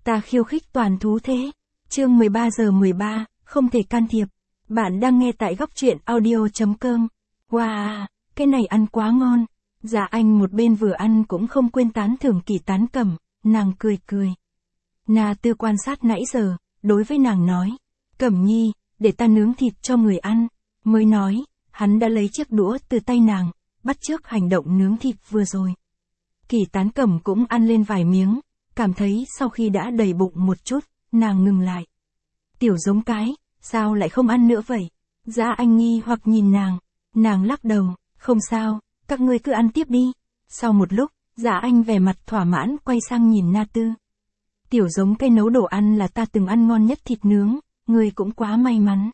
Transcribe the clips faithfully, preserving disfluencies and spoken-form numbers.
Ta khiêu khích toàn thú thế. Chương mười ba giờ mười ba, không thể can thiệp. Bạn đang nghe tại góc truyện audio chấm com. Wow, cái này ăn quá ngon. Dạ Anh một bên vừa ăn cũng không quên tán thưởng Kỳ Tán Cẩm, nàng cười cười. Na Tư quan sát nãy giờ, đối với nàng nói, Cẩm Nhi, để ta nướng thịt cho người ăn. Mới nói, hắn đã lấy chiếc đũa từ tay nàng, bắt chước hành động nướng thịt vừa rồi. Kỳ Tán Cẩm cũng ăn lên vài miếng, cảm thấy sau khi đã đầy bụng một chút, nàng ngừng lại. Tiểu giống cái, sao lại không ăn nữa vậy? Dạ Anh nghi hoặc nhìn nàng, nàng lắc đầu, không sao, các ngươi cứ ăn tiếp đi. Sau một lúc, Dạ Anh vẻ mặt thỏa mãn quay sang nhìn Na Tư. Tiểu giống cái nấu đồ ăn là ta từng ăn ngon nhất thịt nướng, ngươi cũng quá may mắn.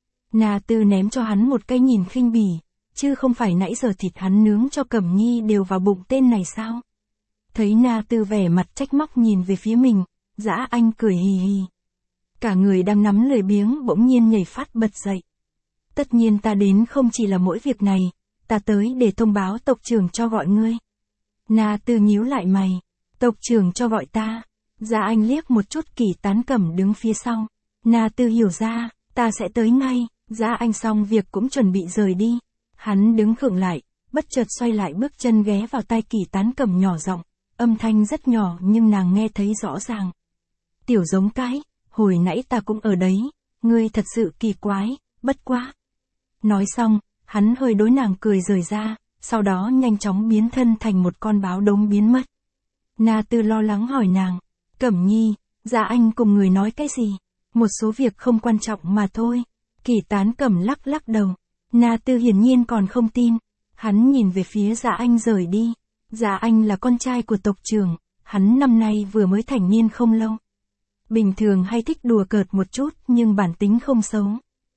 Na Tư ném cho hắn một cái nhìn khinh bỉ, chứ không phải nãy giờ thịt hắn nướng cho Cẩm Nhi đều vào bụng tên này sao? Thấy Na Tư vẻ mặt trách móc nhìn về phía mình, Dạ Anh cười hì hì. Cả người đang nắm lười biếng bỗng nhiên nhảy phát bật dậy. Tất nhiên ta đến không chỉ là mỗi việc này, ta tới để thông báo tộc trưởng cho gọi ngươi. Na Tư nhíu lại mày, tộc trưởng cho gọi ta. Dạ Anh liếc một chút Kỳ Tán Cẩm đứng phía sau. Na Tư hiểu ra, ta sẽ tới ngay. Dạ Anh xong việc cũng chuẩn bị rời đi. Hắn đứng khựng lại, bất chợt xoay lại bước chân ghé vào tai Kỳ Tán Cẩm nhỏ giọng, âm thanh rất nhỏ nhưng nàng nghe thấy rõ ràng. Tiểu giống cái, hồi nãy ta cũng ở đấy, ngươi thật sự kỳ quái, bất quá. Nói xong, hắn hơi đối nàng cười rời ra, sau đó nhanh chóng biến thân thành một con báo đống biến mất. Na Tư lo lắng hỏi nàng, Cẩm Nhi, Dạ Anh cùng người nói cái gì? Một số việc không quan trọng mà thôi. Kỳ Tán Cẩm lắc lắc đầu. Na Tư hiển nhiên còn không tin. Hắn nhìn về phía Dạ Anh rời đi. Dạ Anh là con trai của tộc trưởng, hắn năm nay vừa mới thành niên không lâu. Bình thường hay thích đùa cợt một chút nhưng bản tính không xấu.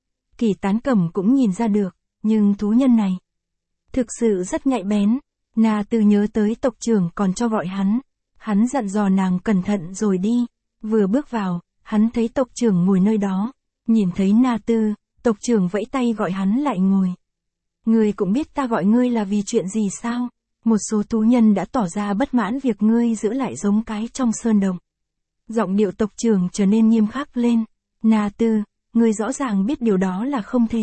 Kỳ Tán Cẩm cũng nhìn ra được, nhưng thú nhân này thực sự rất nhạy bén. Na Tư nhớ tới tộc trưởng còn cho gọi hắn. Hắn dặn dò nàng cẩn thận rồi đi. Vừa bước vào, hắn thấy tộc trưởng ngồi nơi đó. Nhìn thấy Na Tư, tộc trưởng vẫy tay gọi hắn lại ngồi. Ngươi cũng biết ta gọi ngươi là vì chuyện gì sao? Một số thú nhân đã tỏ ra bất mãn việc ngươi giữ lại giống cái trong sơn động. Giọng điệu tộc trưởng trở nên nghiêm khắc lên. Na Tư, ngươi rõ ràng biết điều đó là không thể.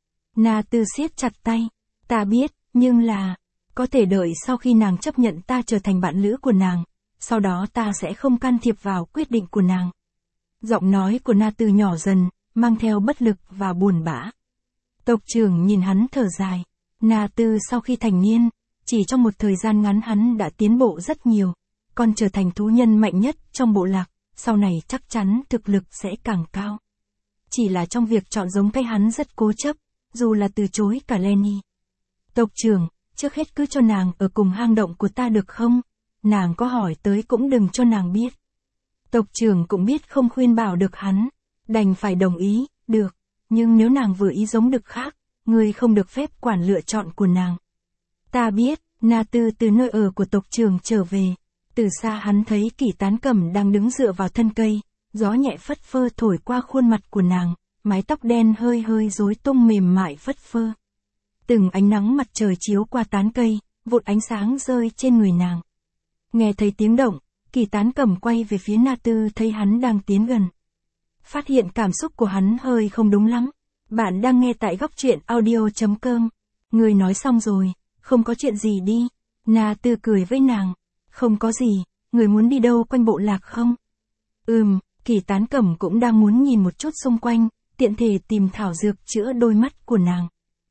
Na Tư siết chặt tay. Ta biết, nhưng là, có thể đợi sau khi nàng chấp nhận ta trở thành bạn lữ của nàng, sau đó ta sẽ không can thiệp vào quyết định của nàng. Giọng nói của Na Tư nhỏ dần, mang theo bất lực và buồn bã. Tộc trưởng nhìn hắn thở dài. Na Tư sau khi thành niên, chỉ trong một thời gian ngắn hắn đã tiến bộ rất nhiều, còn trở thành thú nhân mạnh nhất trong bộ lạc, sau này chắc chắn thực lực sẽ càng cao. Chỉ là trong việc chọn giống cái hắn rất cố chấp, dù là từ chối cả Lenny. Tộc trưởng, trước hết cứ cho nàng ở cùng hang động của ta được không? Nàng có hỏi tới cũng đừng cho nàng biết. Tộc trưởng cũng biết không khuyên bảo được hắn, đành phải đồng ý, được, nhưng nếu nàng vừa ý giống đực khác, ngươi không được phép quản lựa chọn của nàng. Ta biết. Na Tư từ nơi ở của tộc trưởng trở về. Từ xa hắn thấy Kỳ Tán Cẩm đang đứng dựa vào thân cây, gió nhẹ phất phơ thổi qua khuôn mặt của nàng, mái tóc đen hơi hơi rối tung mềm mại phất phơ. Từng ánh nắng mặt trời chiếu qua tán cây, vụt ánh sáng rơi trên người nàng. Nghe thấy tiếng động, Kỳ Tán Cẩm quay về phía Na Tư thấy hắn đang tiến gần. Phát hiện cảm xúc của hắn hơi không đúng lắm. Bạn đang nghe tại góc truyện audio chấm com. Người nói xong rồi, không có chuyện gì đi. Na Tư cười với nàng. Không có gì, người muốn đi đâu quanh bộ lạc không? Ừm, Kỳ Tán Cẩm cũng đang muốn nhìn một chút xung quanh, tiện thể tìm thảo dược chữa đôi mắt của nàng.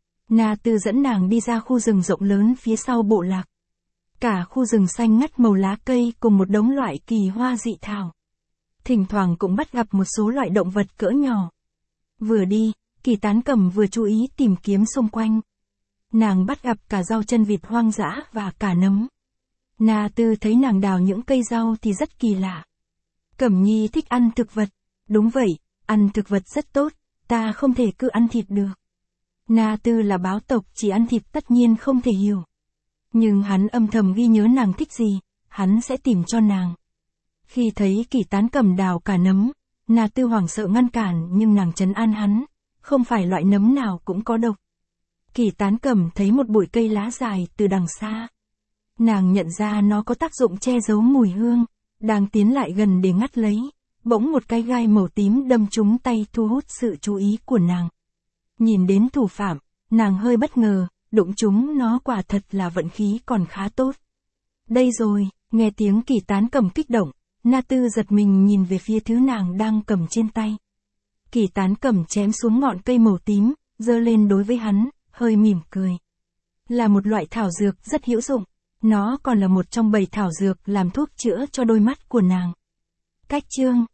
Na Tư dẫn nàng đi ra khu rừng rộng lớn phía sau bộ lạc. Cả khu rừng xanh ngắt màu lá cây cùng một đống loại kỳ hoa dị thảo. Thỉnh thoảng cũng bắt gặp một số loại động vật cỡ nhỏ. Vừa đi, Kỳ Tán Cẩm vừa chú ý tìm kiếm xung quanh. Nàng bắt gặp cả rau chân vịt hoang dã và cả nấm. Na Tư thấy nàng đào những cây rau thì rất kỳ lạ. Cẩm Nhi thích ăn thực vật. Đúng vậy, ăn thực vật rất tốt, ta không thể cứ ăn thịt được. Na Tư là báo tộc chỉ ăn thịt tất nhiên không thể hiểu. Nhưng hắn âm thầm ghi nhớ nàng thích gì, hắn sẽ tìm cho nàng. Khi thấy Kỳ Tán Cẩm đào cả nấm, Na Tư hoảng sợ ngăn cản nhưng nàng trấn an hắn, không phải loại nấm nào cũng có độc. Kỳ Tán Cẩm thấy một bụi cây lá dài từ đằng xa. Nàng nhận ra nó có tác dụng che giấu mùi hương, Đang tiến lại gần để ngắt lấy, bỗng một cái gai màu tím đâm trúng tay thu hút sự chú ý của nàng. Nhìn đến thủ phạm, nàng hơi bất ngờ, đụng trúng nó quả thật là vận khí còn khá tốt. Đây rồi, nghe tiếng Kỳ Tán Cầm kích động, Na Tư giật mình nhìn về phía thứ nàng đang cầm trên tay. Kỳ Tán Cầm chém xuống ngọn cây màu tím, giơ lên đối với hắn, hơi mỉm cười. Là một loại thảo dược rất hữu dụng, nó còn là một trong bảy thảo dược làm thuốc chữa cho đôi mắt của nàng. Cách chương